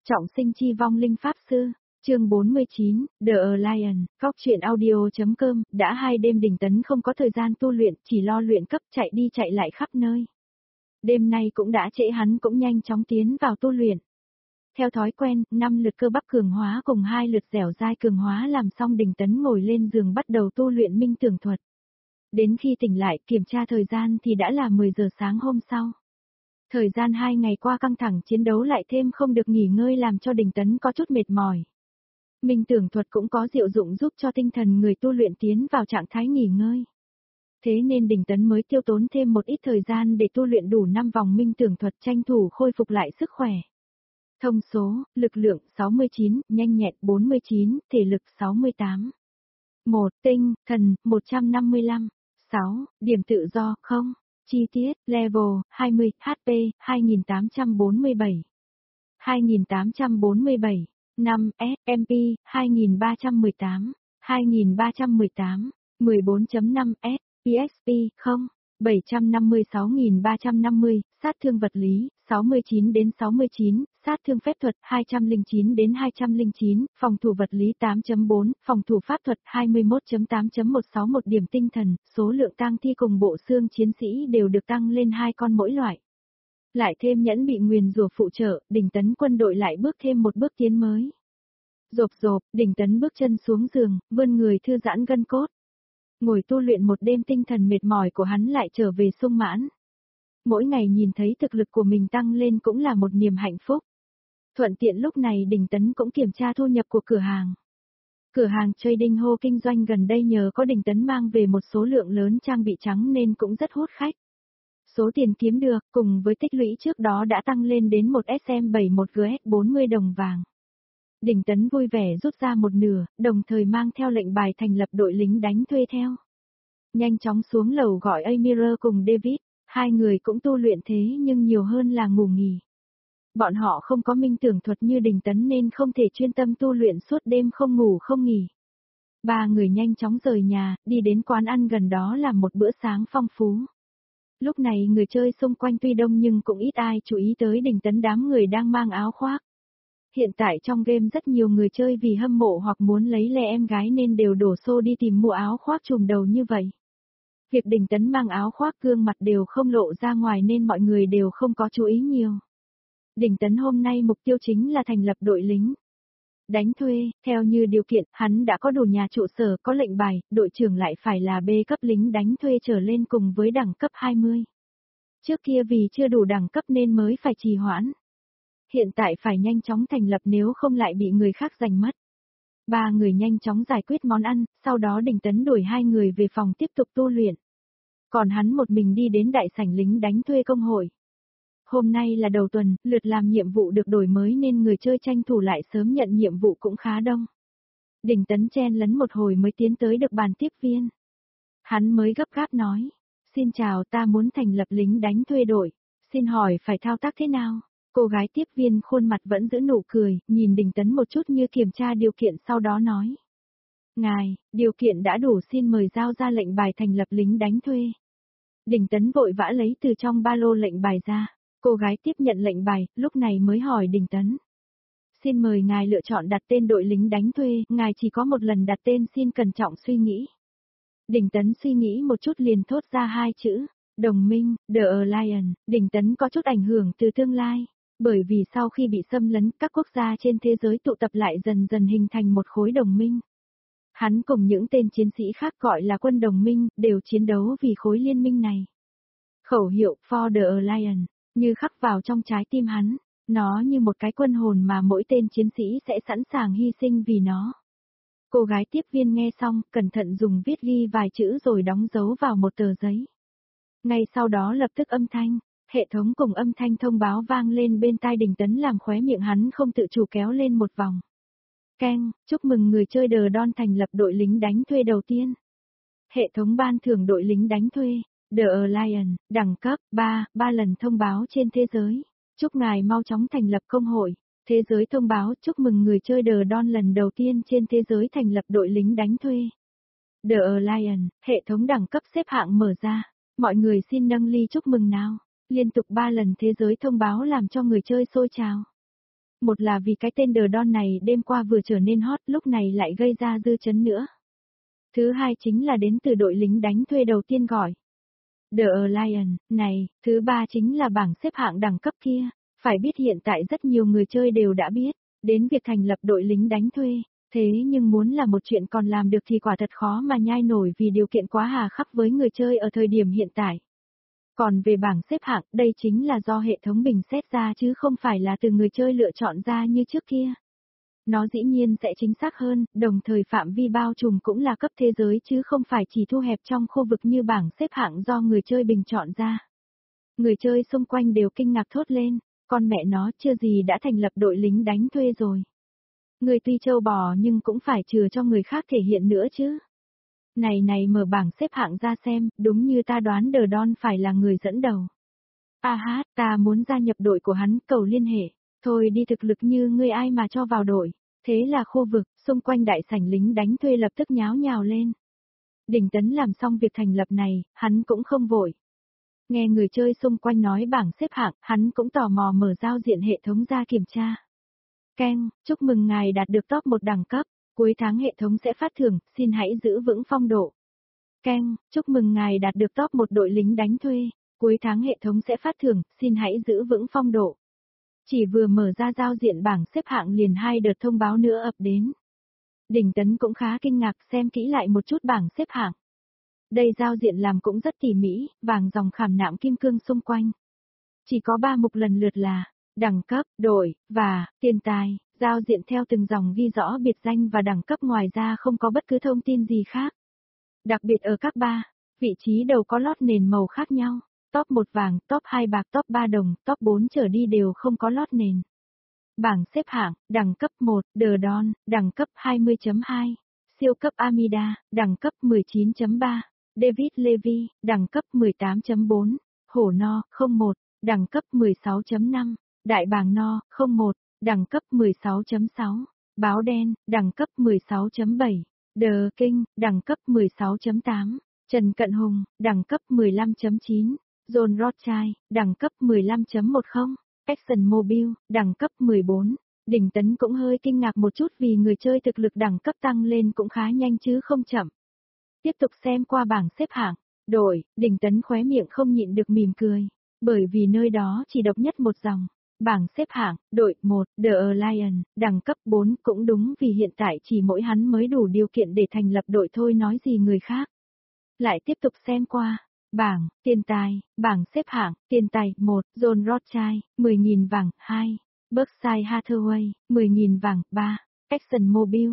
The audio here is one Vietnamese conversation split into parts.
Trọng sinh chi vong linh pháp sư, chương 49, The Alliance, góc truyện audio.com, đã 2 đêm Đình Tấn không có thời gian tu luyện, chỉ lo luyện cấp chạy đi chạy lại khắp nơi. Đêm nay cũng đã trễ, hắn cũng nhanh chóng tiến vào tu luyện. Theo thói quen, 5 lượt cơ bắp cường hóa cùng 2 lượt dẻo dai cường hóa làm xong, Đình Tấn ngồi lên giường bắt đầu tu luyện minh tưởng thuật. Đến khi tỉnh lại kiểm tra thời gian thì đã là 10 giờ sáng hôm sau. Thời gian 2 ngày qua căng thẳng chiến đấu lại thêm không được nghỉ ngơi làm cho Đình Tấn có chút mệt mỏi. Minh tưởng thuật cũng có diệu dụng giúp cho tinh thần người tu luyện tiến vào trạng thái nghỉ ngơi. Thế nên Đình Tấn mới tiêu tốn thêm một ít thời gian để tu luyện đủ 5 vòng minh tưởng thuật, tranh thủ khôi phục lại sức khỏe. Thông số, lực lượng 69, nhanh nhẹn 49, thể lực 68. 1. Tinh, thần, 155. 6. Điểm tự do, 0. Chi tiết, level, 20, HP, 2847. 2847. 5. SMP, 2318. 2318. 14.5 S. EXP, 0. 756.350, sát thương vật lý, 69 đến 69, sát thương phép thuật, 209 đến 209, phòng thủ vật lý 8.4, phòng thủ pháp thuật 21.8.161 điểm tinh thần, số lượng tang thi cùng bộ xương chiến sĩ đều được tăng lên 2 con mỗi loại. Lại thêm nhẫn bị nguyền rủa phụ trợ, Đình Tấn quân đội lại bước thêm một bước tiến mới. Rộp rộp, Đình Tấn bước chân xuống giường, vươn người thư giãn gân cốt. Ngồi tu luyện một đêm, tinh thần mệt mỏi của hắn lại trở về sung mãn. Mỗi ngày nhìn thấy thực lực của mình tăng lên cũng là một niềm hạnh phúc. Thuận tiện lúc này Đình Tấn cũng kiểm tra thu nhập của cửa hàng. Cửa hàng trading hô kinh doanh gần đây nhờ có Đình Tấn mang về một số lượng lớn trang bị trắng nên cũng rất hút khách. Số tiền kiếm được cùng với tích lũy trước đó đã tăng lên đến một SM71GS 40 đồng vàng. Đình Tấn vui vẻ rút ra một nửa, đồng thời mang theo lệnh bài thành lập đội lính đánh thuê theo. Nhanh chóng xuống lầu gọi Amira cùng David, hai người cũng tu luyện thế nhưng nhiều hơn là ngủ nghỉ. Bọn họ không có minh tưởng thuật như Đình Tấn nên không thể chuyên tâm tu luyện suốt đêm không ngủ không nghỉ. Ba người nhanh chóng rời nhà, đi đến quán ăn gần đó làm một bữa sáng phong phú. Lúc này người chơi xung quanh tuy đông nhưng cũng ít ai chú ý tới Đình Tấn, đám người đang mang áo khoác. Hiện tại trong game rất nhiều người chơi vì hâm mộ hoặc muốn lấy le em gái nên đều đổ xô đi tìm mua áo khoác trùm đầu như vậy. Việc Đình Tấn mang áo khoác gương mặt đều không lộ ra ngoài nên mọi người đều không có chú ý nhiều. Đình Tấn hôm nay mục tiêu chính là thành lập đội lính đánh thuê, theo như điều kiện, hắn đã có đủ nhà trụ sở, có lệnh bài, đội trưởng lại phải là B cấp lính đánh thuê trở lên cùng với đẳng cấp 20. Trước kia vì chưa đủ đẳng cấp nên mới phải trì hoãn. Hiện tại phải nhanh chóng thành lập nếu không lại bị người khác giành mất. Ba người nhanh chóng giải quyết món ăn, sau đó Đình Tấn đuổi hai người về phòng tiếp tục tu luyện. Còn hắn một mình đi đến đại sảnh lính đánh thuê công hội. Hôm nay là đầu tuần, lượt làm nhiệm vụ được đổi mới nên người chơi tranh thủ lại sớm nhận nhiệm vụ cũng khá đông. Đình Tấn chen lấn một hồi mới tiến tới được bàn tiếp viên. Hắn mới gấp gáp nói, xin chào, ta muốn thành lập lính đánh thuê đội, xin hỏi phải thao tác thế nào? Cô gái tiếp viên khuôn mặt vẫn giữ nụ cười, nhìn Đình Tấn một chút như kiểm tra điều kiện sau đó nói. Ngài, điều kiện đã đủ, xin mời giao ra lệnh bài thành lập lính đánh thuê. Đình Tấn vội vã lấy từ trong ba lô lệnh bài ra. Cô gái tiếp nhận lệnh bài, lúc này mới hỏi Đình Tấn. Xin mời ngài lựa chọn đặt tên đội lính đánh thuê, ngài chỉ có một lần đặt tên, xin cẩn trọng suy nghĩ. Đình Tấn suy nghĩ một chút liền thốt ra hai chữ, đồng minh, The Alliance. Đình Tấn có chút ảnh hưởng từ tương lai, bởi vì sau khi bị xâm lấn, các quốc gia trên thế giới tụ tập lại dần dần hình thành một khối đồng minh. Hắn cùng những tên chiến sĩ khác gọi là quân đồng minh, đều chiến đấu vì khối liên minh này. Khẩu hiệu For the Alliance như khắc vào trong trái tim hắn, nó như một cái quân hồn mà mỗi tên chiến sĩ sẽ sẵn sàng hy sinh vì nó. Cô gái tiếp viên nghe xong, cẩn thận dùng viết ghi vài chữ rồi đóng dấu vào một tờ giấy. Ngay sau đó lập tức hệ thống cùng âm thanh thông báo vang lên bên tai Đình Tấn làm khóe miệng hắn không tự chủ kéo lên một vòng. Keng, chúc mừng người chơi The Don thành lập đội lính đánh thuê đầu tiên. Hệ thống ban thưởng đội lính đánh thuê. The Alliance, đẳng cấp 3 lần thông báo trên thế giới. Chúc ngài mau chóng thành lập công hội. Thế giới thông báo, chúc mừng người chơi The Don lần đầu tiên trên thế giới thành lập đội lính đánh thuê. The Alliance, hệ thống đẳng cấp xếp hạng mở ra. Mọi người xin nâng ly chúc mừng nào. Liên tục 3 lần thế giới thông báo làm cho người chơi sôi trào. Một là vì cái tên The Don này đêm qua vừa trở nên hot, lúc này lại gây ra dư chấn nữa. Thứ hai chính là đến từ đội lính đánh thuê đầu tiên gọi. The Alliance, này, thứ ba chính là bảng xếp hạng đẳng cấp kia. Phải biết hiện tại rất nhiều người chơi đều đã biết, đến việc thành lập đội lính đánh thuê. Thế nhưng muốn là một chuyện còn làm được thì quả thật khó mà nhai nổi vì điều kiện quá hà khắc với người chơi ở thời điểm hiện tại. Còn về bảng xếp hạng, đây chính là do hệ thống bình xét ra chứ không phải là từ người chơi lựa chọn ra như trước kia. Nó dĩ nhiên sẽ chính xác hơn, đồng thời phạm vi bao trùm cũng là cấp thế giới chứ không phải chỉ thu hẹp trong khu vực như bảng xếp hạng do người chơi bình chọn ra. Người chơi xung quanh đều kinh ngạc thốt lên, con mẹ nó chưa gì đã thành lập đội lính đánh thuê rồi. Người tuy trâu bò nhưng cũng phải chừa cho người khác thể hiện nữa chứ. Này mở bảng xếp hạng ra xem, đúng như ta đoán The Don phải là người dẫn đầu. Ta muốn gia nhập đội của hắn, cầu liên hệ. Thôi đi, thực lực như ngươi ai mà cho vào đội. Thế là khu vực, xung quanh đại sảnh lính đánh thuê lập tức nháo nhào lên. Đỉnh Tấn làm xong việc thành lập này, hắn cũng không vội. Nghe người chơi xung quanh nói bảng xếp hạng, hắn cũng tò mò mở giao diện hệ thống ra kiểm tra. Keng, chúc mừng ngài đạt được top 1 đẳng cấp, cuối tháng hệ thống sẽ phát thưởng, xin hãy giữ vững phong độ. Keng, chúc mừng ngài đạt được top 1 đội lính đánh thuê, cuối tháng hệ thống sẽ phát thưởng, xin hãy giữ vững phong độ. Chỉ vừa mở ra giao diện bảng xếp hạng liền 2 đợt thông báo nữa ập đến. Đỉnh Tấn cũng khá kinh ngạc xem kỹ lại một chút bảng xếp hạng. Đây giao diện làm cũng rất tỉ mỉ, vàng dòng khảm nạm kim cương xung quanh. Chỉ có 3 mục lần lượt là đẳng cấp, đội, và tiền tài, giao diện theo từng dòng ghi rõ biệt danh và đẳng cấp, ngoài ra không có bất cứ thông tin gì khác. Đặc biệt ở các vị trí đầu có lót nền màu khác nhau, top 1 vàng, top 2 bạc, top 3 đồng, top 4 trở đi đều không có lót nền. Bảng xếp hạng, đẳng cấp 1, The Don, đẳng cấp 20.2, siêu cấp Amida, đẳng cấp 19.3, David Levy, đẳng cấp 18.4, Hổ No, 01, đẳng cấp 16.5, Đại Bàng No, 01, đẳng cấp 16.6, Báo Đen, đẳng cấp 16.7, The King, đẳng cấp 16.8, Trần Cận Hùng, đẳng cấp 15.9, John Rothschild, đẳng cấp 15.10, Action Mobile, đẳng cấp 14. Đỉnh Tấn cũng hơi kinh ngạc một chút vì người chơi thực lực đẳng cấp tăng lên cũng khá nhanh chứ không chậm. Tiếp tục xem qua bảng xếp hạng, đội, Đỉnh Tấn khóe miệng không nhịn được mỉm cười, bởi vì nơi đó chỉ độc nhất một dòng. Bảng xếp hạng, đội 1, The Alliance, đẳng cấp 4, cũng đúng vì hiện tại chỉ mỗi hắn mới đủ điều kiện để thành lập đội thôi nói gì người khác. Lại tiếp tục xem qua. Bảng, tiền tài, bảng xếp hạng, tiền tài, 1, John Rothschild, 10.000 vàng, 2, Berkshire Hathaway, 10.000 vàng, 3, Action Mobile,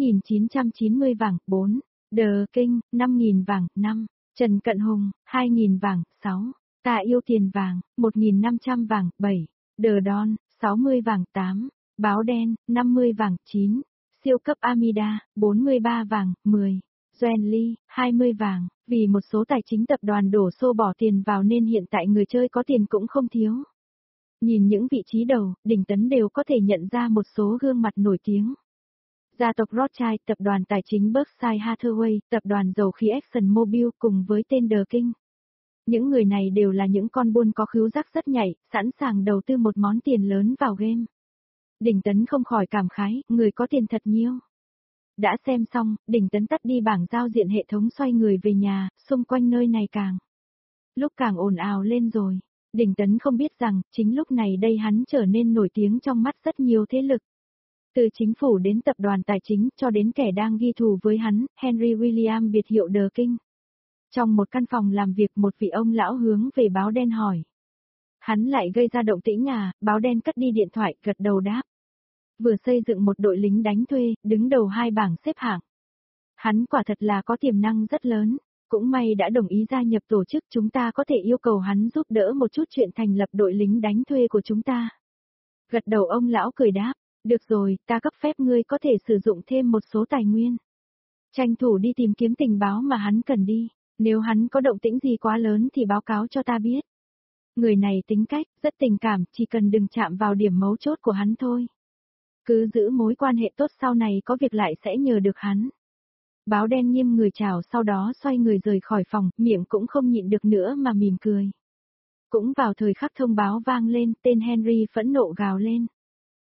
9.990 vàng, 4, The King, 5.000 vàng, 5, Trần Cận Hùng, 2.000 vàng, 6, Ta Yêu Tiền vàng, 1.500 vàng, 7, The Don, 60 vàng, 8, Báo Đen, 50 vàng, 9, siêu cấp Amida, 43 vàng, 10. Doan Lee, 20 vàng, vì một số tài chính tập đoàn đổ xô bỏ tiền vào nên hiện tại người chơi có tiền cũng không thiếu. Nhìn những vị trí đầu, Đỉnh Tấn đều có thể nhận ra một số gương mặt nổi tiếng. Gia tộc Rothschild, tập đoàn tài chính Berkshire Hathaway, tập đoàn dầu khí Exxon Mobil cùng với tên The King. Những người này đều là những con buôn có khứu giác rất nhạy, sẵn sàng đầu tư một món tiền lớn vào game. Đỉnh Tấn không khỏi cảm khái, người có tiền thật nhiều. Đã xem xong, Đỉnh Tấn tắt đi bảng giao diện hệ thống xoay người về nhà, xung quanh nơi này lúc càng ồn ào lên rồi. Đỉnh Tấn không biết rằng, chính lúc này đây hắn trở nên nổi tiếng trong mắt rất nhiều thế lực. Từ chính phủ đến tập đoàn tài chính cho đến kẻ đang ghi thù với hắn, Henry William biệt hiệu The King. Trong một căn phòng làm việc một vị ông lão hướng về Báo Đen hỏi. Hắn lại gây ra động tĩnh à, Báo Đen cất đi điện thoại, gật đầu đáp. Vừa xây dựng một đội lính đánh thuê, đứng đầu 2 bảng xếp hạng. Hắn quả thật là có tiềm năng rất lớn, cũng may đã đồng ý gia nhập tổ chức, chúng ta có thể yêu cầu hắn giúp đỡ một chút chuyện thành lập đội lính đánh thuê của chúng ta. Gật đầu ông lão cười đáp, được rồi, ta cấp phép ngươi có thể sử dụng thêm một số tài nguyên. Tranh thủ đi tìm kiếm tình báo mà hắn cần đi, nếu hắn có động tĩnh gì quá lớn thì báo cáo cho ta biết. Người này tính cách, rất tình cảm, chỉ cần đừng chạm vào điểm mấu chốt của hắn thôi. Cứ giữ mối quan hệ tốt, sau này có việc lại sẽ nhờ được hắn. Báo Đen nghiêm người chào sau đó xoay người rời khỏi phòng, miệng cũng không nhịn được nữa mà mỉm cười. Cũng vào thời khắc thông báo vang lên, tên Henry phẫn nộ gào lên.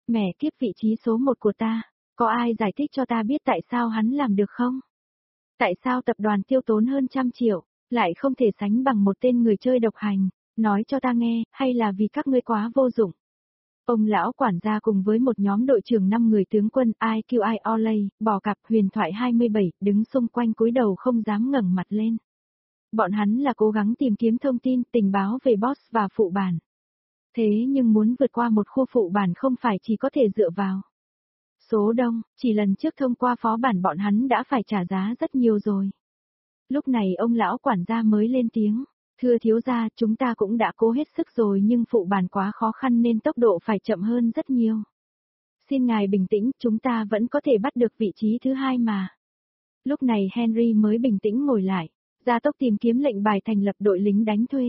Mẹ kiếp, vị trí số 1 của ta, có ai giải thích cho ta biết tại sao hắn làm được không? Tại sao tập đoàn tiêu tốn hơn 100 triệu, lại không thể sánh bằng một tên người chơi độc hành, nói cho ta nghe, hay là vì các ngươi quá vô dụng? Ông lão quản gia cùng với một nhóm đội trưởng 5 người tướng quân IQI Olay, bò cạp huyền thoại 27, đứng xung quanh cúi đầu không dám ngẩng mặt lên. Bọn hắn là cố gắng tìm kiếm thông tin, tình báo về boss và phụ bản. Thế nhưng muốn vượt qua một khu phụ bản không phải chỉ có thể dựa vào số đông, chỉ lần trước thông qua phó bản bọn hắn đã phải trả giá rất nhiều rồi. Lúc này ông lão quản gia mới lên tiếng, thưa thiếu gia, chúng ta cũng đã cố hết sức rồi nhưng phụ bản quá khó khăn nên tốc độ phải chậm hơn rất nhiều. Xin ngài bình tĩnh, chúng ta vẫn có thể bắt được vị trí thứ 2 mà. Lúc này Henry mới bình tĩnh ngồi lại, gia tốc tìm kiếm lệnh bài thành lập đội lính đánh thuê.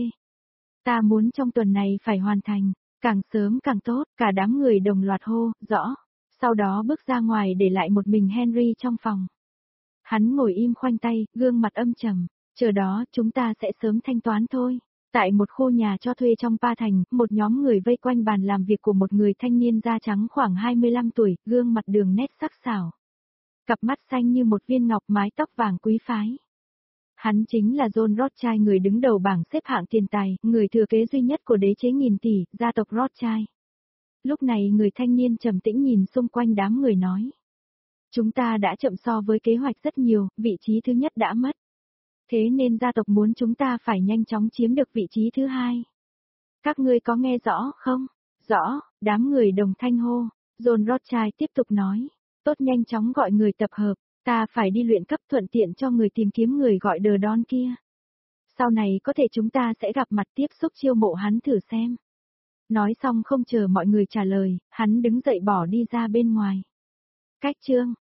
Ta muốn trong tuần này phải hoàn thành, càng sớm càng tốt, cả đám người đồng loạt hô, rõ. Sau đó bước ra ngoài để lại một mình Henry trong phòng. Hắn ngồi im khoanh tay, gương mặt âm trầm, chờ đó chúng ta sẽ sớm thanh toán thôi. Tại một khu nhà cho thuê trong Pa Thành, một nhóm người vây quanh bàn làm việc của một người thanh niên da trắng khoảng 25 tuổi, gương mặt đường nét sắc sảo. Cặp mắt xanh như một viên ngọc, mái tóc vàng quý phái. Hắn chính là John Rothschild, người đứng đầu bảng xếp hạng tiền tài, người thừa kế duy nhất của đế chế nghìn tỷ, gia tộc Rothschild. Lúc này người thanh niên trầm tĩnh nhìn xung quanh đám người nói. Chúng ta đã chậm so với kế hoạch rất nhiều, vị trí thứ nhất đã mất. Thế nên gia tộc muốn chúng ta phải nhanh chóng chiếm được vị trí thứ 2. Các ngươi có nghe rõ không? Rõ, đám người đồng thanh hô. John Rothschild tiếp tục nói. Tốt, nhanh chóng gọi người tập hợp, ta phải đi luyện cấp thuận tiện cho người tìm kiếm người gọi The Don kia. Sau này có thể chúng ta sẽ gặp mặt tiếp xúc chiêu mộ hắn thử xem. Nói xong không chờ mọi người trả lời, hắn đứng dậy bỏ đi ra bên ngoài. Cách chương